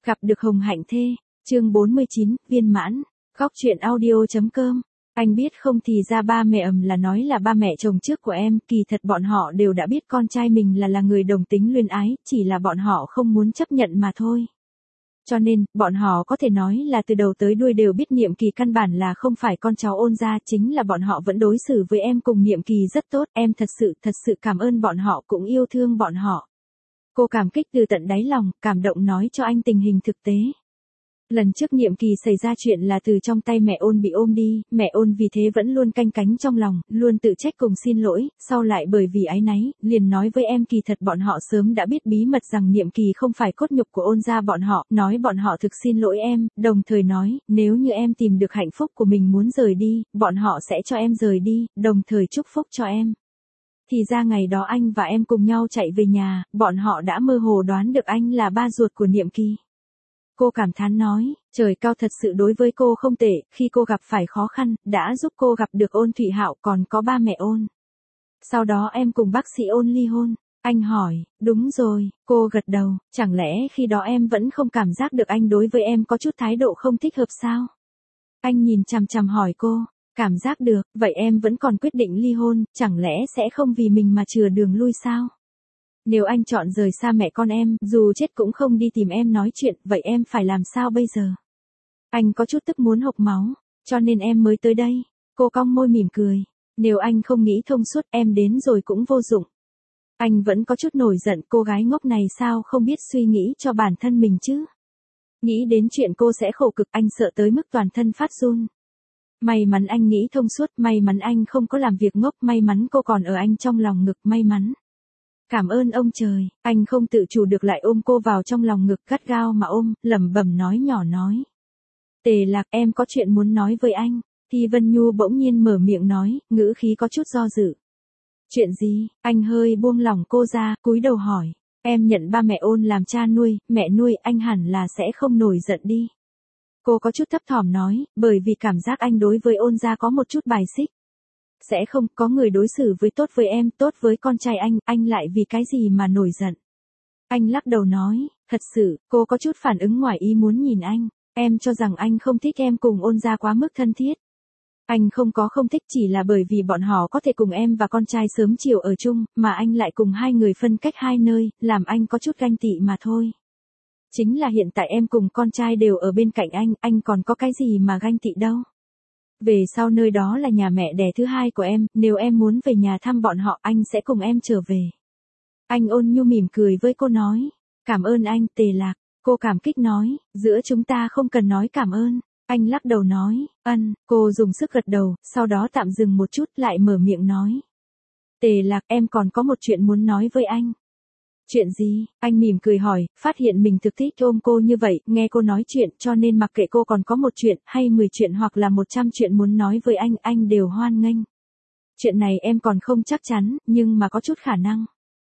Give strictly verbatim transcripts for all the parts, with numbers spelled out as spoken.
Gặp được Hồng Hạnh Thê, chương bốn mươi chín, viên mãn, góc truyện audio.com. Anh biết không thì ra ba mẹ ầm là nói là ba mẹ chồng trước của em, kỳ thật bọn họ đều đã biết con trai mình là là người đồng tính luyến ái, chỉ là bọn họ không muốn chấp nhận mà thôi. Cho nên, bọn họ có thể nói là từ đầu tới đuôi đều biết Niệm Kỳ căn bản là không phải con cháu Ôn gia, chính là bọn họ vẫn đối xử với em cùng Niệm Kỳ rất tốt, em thật sự, thật sự cảm ơn bọn họ cũng yêu thương bọn họ. Cô cảm kích từ tận đáy lòng, cảm động nói cho anh tình hình thực tế. Lần trước Niệm Kỳ xảy ra chuyện là từ trong tay mẹ Ôn bị ôm đi, mẹ Ôn vì thế vẫn luôn canh cánh trong lòng, luôn tự trách cùng xin lỗi, sau lại bởi vì áy náy, liền nói với em kỳ thật bọn họ sớm đã biết bí mật rằng Niệm Kỳ không phải cốt nhục của Ôn gia bọn họ, nói bọn họ thực xin lỗi em, đồng thời nói, nếu như em tìm được hạnh phúc của mình muốn rời đi, bọn họ sẽ cho em rời đi, đồng thời chúc phúc cho em. Thì ra ngày đó anh và em cùng nhau chạy về nhà, bọn họ đã mơ hồ đoán được anh là ba ruột của Niệm Kỳ. Cô cảm thán nói, trời cao thật sự đối với cô không tệ, khi cô gặp phải khó khăn, đã giúp cô gặp được Ôn Thụy Hạo còn có ba mẹ Ôn. Sau đó em cùng bác sĩ Ôn ly hôn. Anh hỏi, đúng rồi, cô gật đầu, chẳng lẽ khi đó em vẫn không cảm giác được anh đối với em có chút thái độ không thích hợp sao? Anh nhìn chằm chằm hỏi cô, cảm giác được, vậy em vẫn còn quyết định ly hôn, chẳng lẽ sẽ không vì mình mà chừa đường lui sao? Nếu anh chọn rời xa mẹ con em, dù chết cũng không đi tìm em nói chuyện, vậy em phải làm sao bây giờ? Anh có chút tức muốn hộc máu, cho nên em mới tới đây. Cô cong môi mỉm cười. Nếu anh không nghĩ thông suốt em đến rồi cũng vô dụng. Anh vẫn có chút nổi giận cô gái ngốc này sao không biết suy nghĩ cho bản thân mình chứ? Nghĩ đến chuyện cô sẽ khổ cực anh sợ tới mức toàn thân phát run. May mắn anh nghĩ thông suốt, may mắn anh không có làm việc ngốc, may mắn cô còn ở anh trong lòng ngực, may mắn. Cảm ơn ông trời, anh không tự chủ được lại ôm cô vào trong lòng ngực gắt gao mà ôm, lẩm bẩm nói nhỏ nói. Tề Lạc em có chuyện muốn nói với anh, Thi Vân Nhu bỗng nhiên mở miệng nói, ngữ khí có chút do dự. Chuyện gì, anh hơi buông lỏng cô ra, cúi đầu hỏi, em nhận ba mẹ Ôn làm cha nuôi, mẹ nuôi anh hẳn là sẽ không nổi giận đi. Cô có chút thấp thỏm nói, bởi vì cảm giác anh đối với Ôn gia có một chút bài xích. Sẽ không, có người đối xử với tốt với em, tốt với con trai anh, anh lại vì cái gì mà nổi giận. Anh lắc đầu nói, thật sự, cô có chút phản ứng ngoài ý muốn nhìn anh, em cho rằng anh không thích em cùng Ôn gia quá mức thân thiết. Anh không có không thích chỉ là bởi vì bọn họ có thể cùng em và con trai sớm chiều ở chung, mà anh lại cùng hai người phân cách hai nơi, làm anh có chút ganh tị mà thôi. Chính là hiện tại em cùng con trai đều ở bên cạnh anh, anh còn có cái gì mà ganh tị đâu. Về sau nơi đó là nhà mẹ đẻ thứ hai của em, nếu em muốn về nhà thăm bọn họ anh sẽ cùng em trở về. Anh ôn nhu mỉm cười với cô nói, cảm ơn anh Tề Lạc, cô cảm kích nói, giữa chúng ta không cần nói cảm ơn. Anh lắc đầu nói, ân, cô dùng sức gật đầu, sau đó tạm dừng một chút lại mở miệng nói. Tề Lạc em còn có một chuyện muốn nói với anh. Chuyện gì? Anh mỉm cười hỏi, phát hiện mình thực thích ôm cô như vậy, nghe cô nói chuyện cho nên mặc kệ cô còn có một chuyện hay mười chuyện hoặc là một trăm chuyện muốn nói với anh, anh đều hoan nghênh. Chuyện này em còn không chắc chắn, nhưng mà có chút khả năng.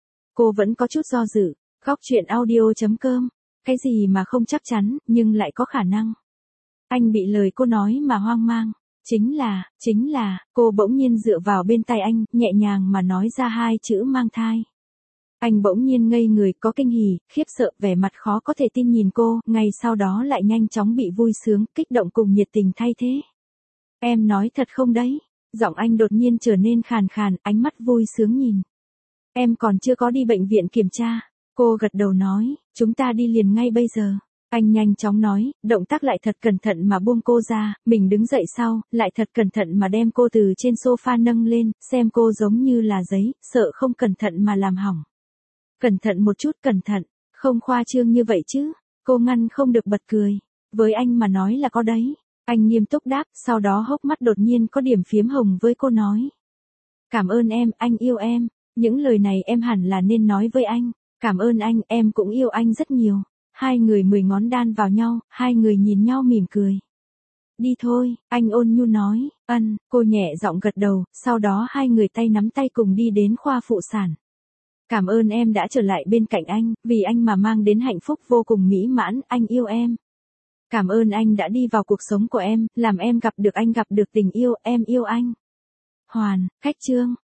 Cô vẫn có chút do dự, góc truyện audio.com, cái gì mà không chắc chắn, nhưng lại có khả năng. Anh bị lời cô nói mà hoang mang. Chính là, chính là, cô bỗng nhiên dựa vào bên tai anh, nhẹ nhàng mà nói ra hai chữ mang thai. Anh bỗng nhiên ngây người có kinh hỉ, khiếp sợ, vẻ mặt khó có thể tin nhìn cô, ngay sau đó lại nhanh chóng bị vui sướng, kích động cùng nhiệt tình thay thế. Em nói thật không đấy? Giọng anh đột nhiên trở nên khàn khàn, ánh mắt vui sướng nhìn. Em còn chưa có đi bệnh viện kiểm tra. Cô gật đầu nói, chúng ta đi liền ngay bây giờ. Anh nhanh chóng nói, động tác lại thật cẩn thận mà buông cô ra, mình đứng dậy sau, lại thật cẩn thận mà đem cô từ trên sofa nâng lên, xem cô giống như là giấy, sợ không cẩn thận mà làm hỏng. Cẩn thận một chút, cẩn thận, không khoa trương như vậy chứ. Cô ngăn không được bật cười. Với anh mà nói là có đấy. Anh nghiêm túc đáp, sau đó hốc mắt đột nhiên có điểm phiếm hồng với cô nói. Cảm ơn em, anh yêu em. Những lời này em hẳn là nên nói với anh. Cảm ơn anh, em cũng yêu anh rất nhiều. Hai người mười ngón đan vào nhau, hai người nhìn nhau mỉm cười. Đi thôi, anh ôn nhu nói, ân, cô nhẹ giọng gật đầu, sau đó hai người tay nắm tay cùng đi đến khoa phụ sản. Cảm ơn em đã trở lại bên cạnh anh, vì anh mà mang đến hạnh phúc vô cùng mỹ mãn, anh yêu em. Cảm ơn anh đã đi vào cuộc sống của em, làm em gặp được anh gặp được tình yêu, em yêu anh. Hoàn, khách trương.